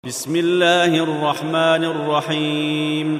بسم الله الرحمن الرحيم.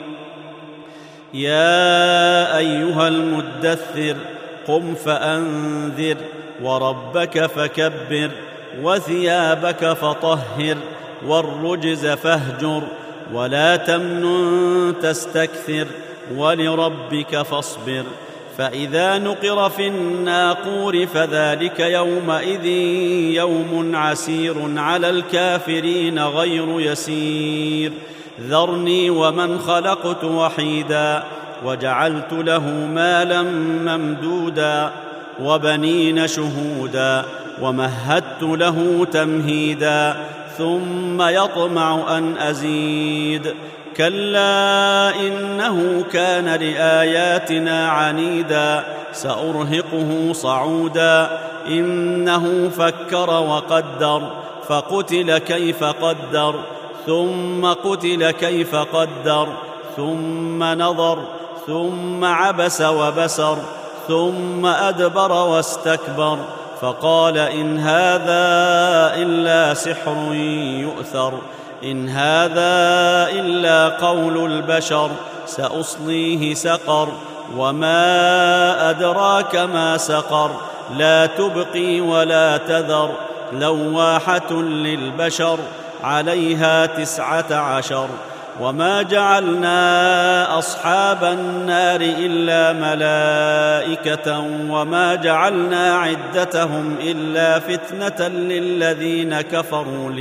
يا أيها المدثر قم فأنذر وربك فكبر وثيابك فطهر والرجز فاهجر ولا تمنن تستكثر ولربك فاصبر. فإذا نقر في الناقور فذلك يومئذ يوم عسير على الكافرين غير يسير. ذرني ومن خلقت وحيدا وجعلت له مالا ممدودا وبنين شهودا ومهدت له تمهيدا ثم يطمع أن أزيد. كلا إنه كان لآياتنا عنيدا سأرهقه صعودا. إنه فكر وقدر فقتل كيف قدر ثم قتل كيف قدر ثم نظر ثم عبس وبسر ثم أدبر واستكبر فقال إن هذا إلا سحر يؤثر إن هذا إلا قول البشر سأصليه سقر وما أدراك ما سقر لا تبقي ولا تذر لواحة للبشر عليها 19. وما جعلنا أصحاب النار إلا ملائكة وما جعلنا عدتهم إلا فتنة للذين كفروا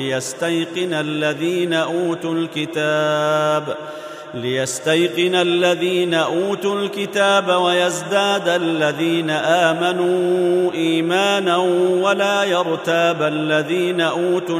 ليستيقن الذين أوتوا الكتاب ويزداد الذين آمنوا إيمانا ولا يرتاب الذين أوتوا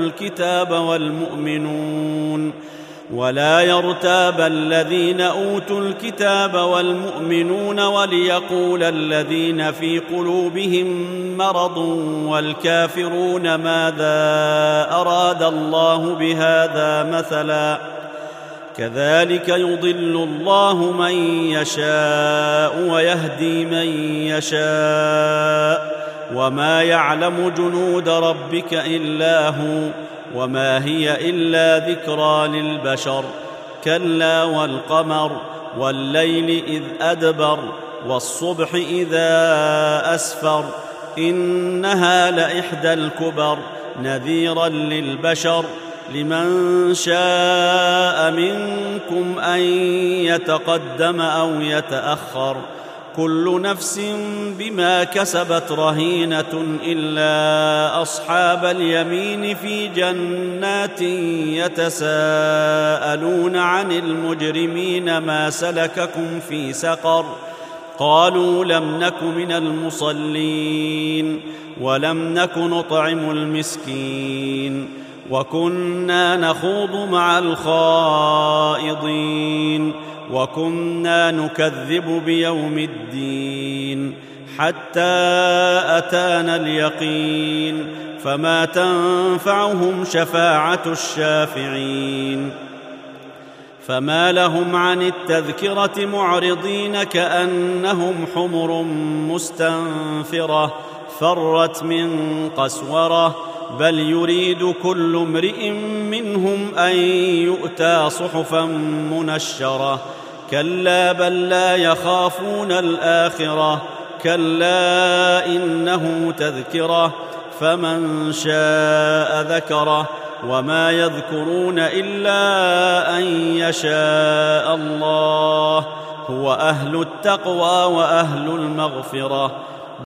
الكتاب والمؤمنون وليقول الذين في قلوبهم مرض والكافرون ماذا أراد الله بهذا مثلا. كذلك يضل الله من يشاء ويهدي من يشاء وما يعلم جنود ربك إلا هو وما هي إلا ذكرى للبشر. كلا والقمر والليل إذ أدبر والصبح إذا أسفر إنها لإحدى الكبر نذيرا للبشر. لمن شاء منكم أن يتقدم أو يتأخر كل نفس بما كسبت رهينة إلا أصحاب اليمين في جنات يتساءلون عن المجرمين ما سلككم في سقر قالوا لم نك من المصلين ولم نك نطعم المسكين وكنا نخوض مع الخائضين وكنا نكذب بيوم الدين حتى أتانا اليقين فما تنفعهم شفاعة الشافعين. فما لهم عن التذكرة معرضين كأنهم حمر مستنفرة فرت من قسورة بل يريد كل امرئ منهم أن يؤتى صحفا منشرة. كلا بل لا يخافون الآخرة كلا إنه تذكرة فمن شاء ذكره وما يذكرون إلا أن يشاء الله هو أهل التقوى وأهل المغفرة.